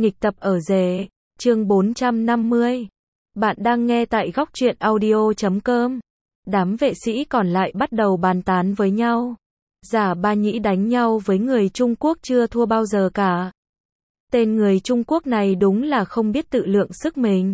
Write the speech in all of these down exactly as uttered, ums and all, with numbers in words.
Nghịch tập ở rể, chương bốn trăm năm mươi. Bạn đang nghe tại góc truyện audio chấm com. Đám vệ sĩ còn lại bắt đầu bàn tán với nhau. Giả Ba Nhĩ đánh nhau với người Trung Quốc chưa thua bao giờ cả. Tên người Trung Quốc này đúng là không biết tự lượng sức mình.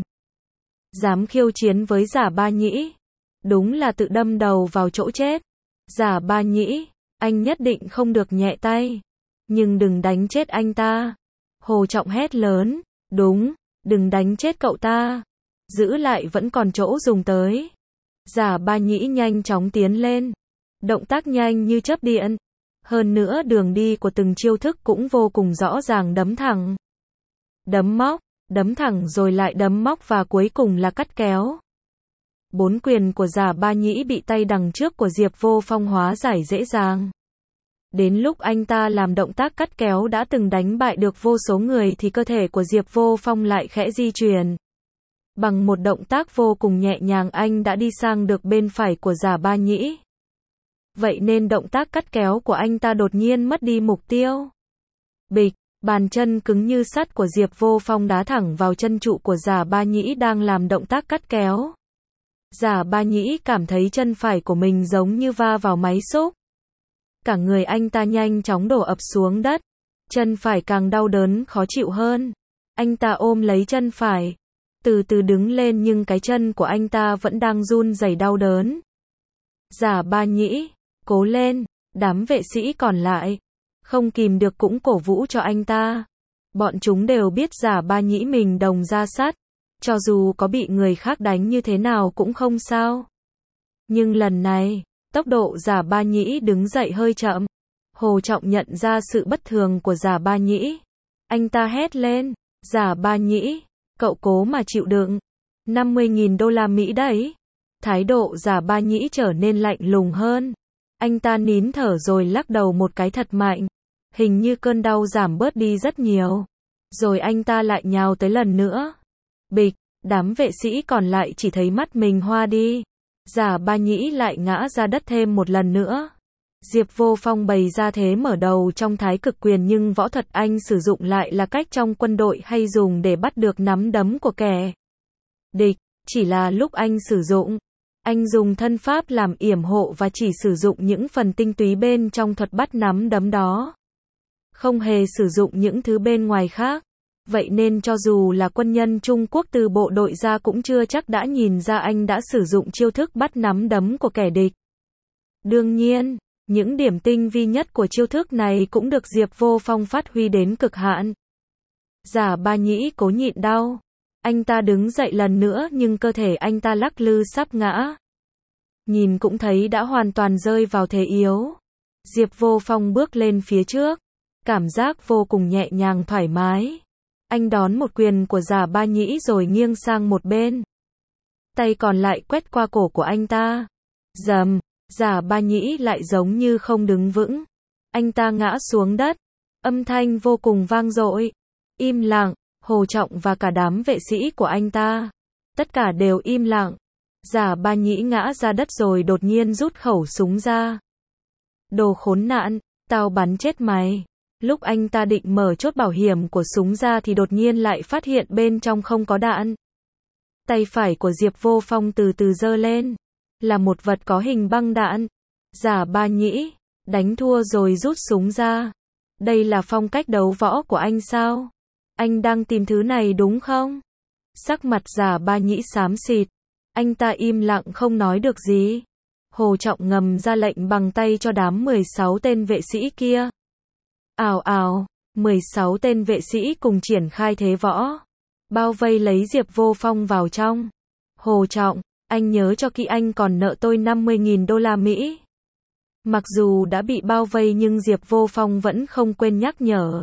Dám khiêu chiến với Giả Ba Nhĩ, đúng là tự đâm đầu vào chỗ chết. Giả Ba Nhĩ, anh nhất định không được nhẹ tay. Nhưng đừng đánh chết anh ta. Hồ Trọng hét lớn, đúng, đừng đánh chết cậu ta. Giữ lại vẫn còn chỗ dùng tới. Giả Ba Nhĩ nhanh chóng tiến lên. Động tác nhanh như chớp điện. Hơn nữa đường đi của từng chiêu thức cũng vô cùng rõ ràng, đấm thẳng, đấm móc, đấm thẳng rồi lại đấm móc và cuối cùng là cắt kéo. Bốn quyền của Giả Ba Nhĩ bị tay đằng trước của Diệp Vô Phong hóa giải dễ dàng. Đến lúc anh ta làm động tác cắt kéo đã từng đánh bại được vô số người thì cơ thể của Diệp Vô Phong lại khẽ di chuyển. Bằng một động tác vô cùng nhẹ nhàng anh đã đi sang được bên phải của Giả Ba Nhĩ. Vậy nên động tác cắt kéo của anh ta đột nhiên mất đi mục tiêu. Bịch, bàn chân cứng như sắt của Diệp Vô Phong đá thẳng vào chân trụ của Giả Ba Nhĩ đang làm động tác cắt kéo. Giả Ba Nhĩ cảm thấy chân phải của mình giống như va vào máy xúc. Cả người anh ta nhanh chóng đổ ập xuống đất. Chân phải càng đau đớn khó chịu hơn. Anh ta ôm lấy chân phải, từ từ đứng lên nhưng cái chân của anh ta vẫn đang run rẩy đau đớn. Giả Ba Nhĩ, cố lên, đám vệ sĩ còn lại không kìm được cũng cổ vũ cho anh ta. Bọn chúng đều biết Giả Ba Nhĩ mình đồng ra sắt, cho dù có bị người khác đánh như thế nào cũng không sao. Nhưng lần này, tốc độ Giả Ba Nhĩ đứng dậy hơi chậm. Hồ Trọng nhận ra sự bất thường của Giả Ba Nhĩ. Anh ta hét lên, Giả Ba Nhĩ, cậu cố mà chịu đựng. năm mươi nghìn đô la Mỹ đấy. Thái độ Giả Ba Nhĩ trở nên lạnh lùng hơn. Anh ta nín thở rồi lắc đầu một cái thật mạnh. Hình như cơn đau giảm bớt đi rất nhiều. Rồi anh ta lại nhào tới lần nữa. Bịch, đám vệ sĩ còn lại chỉ thấy mắt mình hoa đi. Giả Ba Nhĩ lại ngã ra đất thêm một lần nữa. Diệp Vô Phong bày ra thế mở đầu trong Thái Cực Quyền nhưng võ thuật anh sử dụng lại là cách trong quân đội hay dùng để bắt được nắm đấm của kẻ địch. Chỉ là lúc anh sử dụng, anh dùng thân pháp làm yểm hộ và chỉ sử dụng những phần tinh túy bên trong thuật bắt nắm đấm đó. Không hề sử dụng những thứ bên ngoài khác. Vậy nên cho dù là quân nhân Trung Quốc từ bộ đội ra cũng chưa chắc đã nhìn ra anh đã sử dụng chiêu thức bắt nắm đấm của kẻ địch. Đương nhiên, những điểm tinh vi nhất của chiêu thức này cũng được Diệp Vô Phong phát huy đến cực hạn. Giả Ba Nhĩ cố nhịn đau. Anh ta đứng dậy lần nữa nhưng cơ thể anh ta lắc lư sắp ngã. Nhìn cũng thấy đã hoàn toàn rơi vào thế yếu. Diệp Vô Phong bước lên phía trước. Cảm giác vô cùng nhẹ nhàng thoải mái. Anh đón một quyền của Giả Ba Nhĩ rồi nghiêng sang một bên. Tay còn lại quét qua cổ của anh ta. Rầm, Giả Ba Nhĩ lại giống như không đứng vững. Anh ta ngã xuống đất. Âm thanh vô cùng vang dội. Im lặng, Hồ Trọng và cả đám vệ sĩ của anh ta. Tất cả đều im lặng. Giả Ba Nhĩ ngã ra đất rồi đột nhiên rút khẩu súng ra. Đồ khốn nạn, tao bắn chết mày. Lúc anh ta định mở chốt bảo hiểm của súng ra thì đột nhiên lại phát hiện bên trong không có đạn. Tay phải của Diệp Vô Phong từ từ giơ lên. Là một vật có hình băng đạn. Giả Ba Nhĩ, đánh thua rồi rút súng ra. Đây là phong cách đấu võ của anh sao? Anh đang tìm thứ này đúng không? Sắc mặt Giả Ba Nhĩ xám xịt. Anh ta im lặng không nói được gì. Hồ Trọng ngầm ra lệnh bằng tay cho đám mười sáu tên vệ sĩ kia. Ào ào, mười sáu tên vệ sĩ cùng triển khai thế võ. Bao vây lấy Diệp Vô Phong vào trong. Hồ Trọng, anh nhớ cho kỹ anh còn nợ tôi năm mươi nghìn đô la Mỹ. Mặc dù đã bị bao vây nhưng Diệp Vô Phong vẫn không quên nhắc nhở.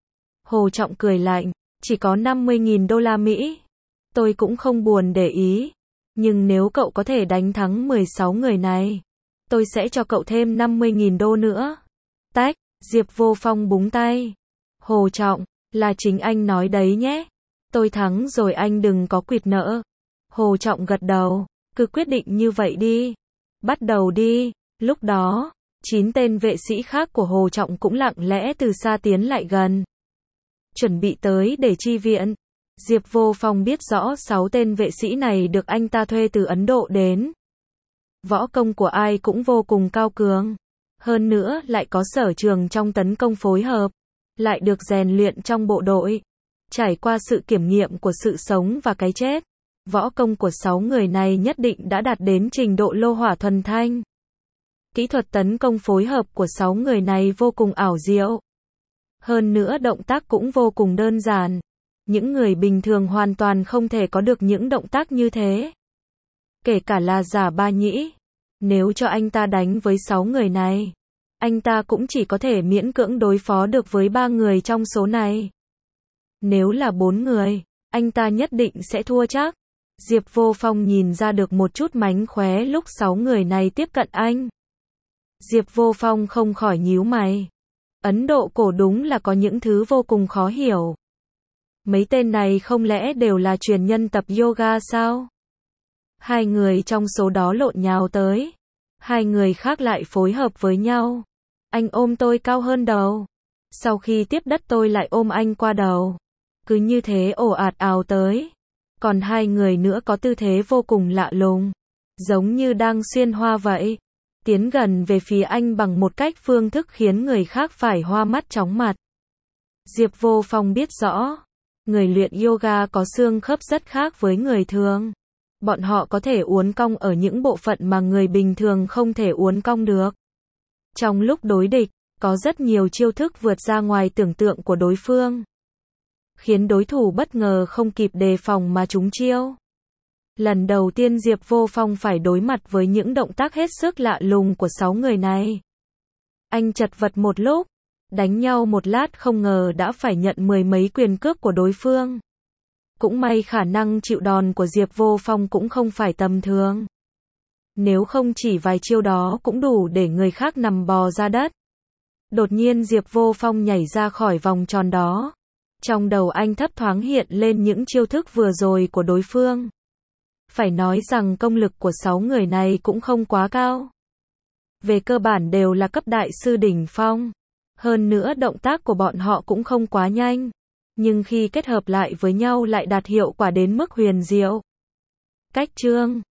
Hồ Trọng cười lạnh, chỉ có năm mươi nghìn đô la Mỹ. Tôi cũng không buồn để ý. Nhưng nếu cậu có thể đánh thắng mười sáu người này, tôi sẽ cho cậu thêm năm mươi nghìn đô nữa. Tách, Diệp Vô Phong búng tay. Hồ Trọng, là chính anh nói đấy nhé. Tôi thắng rồi anh đừng có quỵt nợ. Hồ Trọng gật đầu, cứ quyết định như vậy đi. Bắt đầu đi. Lúc đó, chín tên vệ sĩ khác của Hồ Trọng cũng lặng lẽ từ xa tiến lại gần. chuẩn bị tới để chi viện. Diệp Vô Phong biết rõ sáu tên vệ sĩ này được anh ta thuê từ Ấn Độ đến. Võ công của ai cũng vô cùng cao cường. Hơn nữa lại có sở trường trong tấn công phối hợp. Lại được rèn luyện trong bộ đội. Trải qua sự kiểm nghiệm của sự sống và cái chết. Võ công của sáu người này nhất định đã đạt đến trình độ lô hỏa thuần thanh. Kỹ thuật tấn công phối hợp của sáu người này vô cùng ảo diệu. Hơn nữa động tác cũng vô cùng đơn giản. Những người bình thường hoàn toàn không thể có được những động tác như thế. Kể cả là Giả Ba Nhĩ. Nếu cho anh ta đánh với sáu người này, anh ta cũng chỉ có thể miễn cưỡng đối phó được với ba người trong số này. Nếu là bốn người, anh ta nhất định sẽ thua chắc. Diệp Vô Phong nhìn ra được một chút mánh khóe lúc sáu người này tiếp cận anh. Diệp Vô Phong không khỏi nhíu mày. Ấn Độ cổ đúng là có những thứ vô cùng khó hiểu. Mấy tên này không lẽ đều là truyền nhân tập yoga sao? Hai người trong số đó lộn nhào tới. Hai người khác lại phối hợp với nhau. Anh ôm tôi cao hơn đầu. Sau khi tiếp đất tôi lại ôm anh qua đầu. Cứ như thế ồ ạt ào tới. Còn hai người nữa có tư thế vô cùng lạ lùng. Giống như đang xuyên hoa vậy. Tiến gần về phía anh bằng một cách phương thức khiến người khác phải hoa mắt chóng mặt. Diệp Vô Phong biết rõ. Người luyện yoga có xương khớp rất khác với người thường. Bọn họ có thể uốn cong ở những bộ phận mà người bình thường không thể uốn cong được. Trong lúc đối địch, có rất nhiều chiêu thức vượt ra ngoài tưởng tượng của đối phương. Khiến đối thủ bất ngờ không kịp đề phòng mà trúng chiêu. Lần đầu tiên Diệp Vô Phong phải đối mặt với những động tác hết sức lạ lùng của sáu người này. Anh chật vật một lúc. Đánh nhau một lát không ngờ đã phải nhận mười mấy quyền cước của đối phương. Cũng may khả năng chịu đòn của Diệp Vô Phong cũng không phải tầm thường. Nếu không chỉ vài chiêu đó cũng đủ để người khác nằm bò ra đất. Đột nhiên Diệp Vô Phong nhảy ra khỏi vòng tròn đó. Trong đầu anh thấp thoáng hiện lên những chiêu thức vừa rồi của đối phương. Phải nói rằng công lực của sáu người này cũng không quá cao. Về cơ bản đều là cấp đại sư đỉnh phong. Hơn nữa động tác của bọn họ cũng không quá nhanh. Nhưng khi kết hợp lại với nhau lại đạt hiệu quả đến mức huyền diệu. Cách chương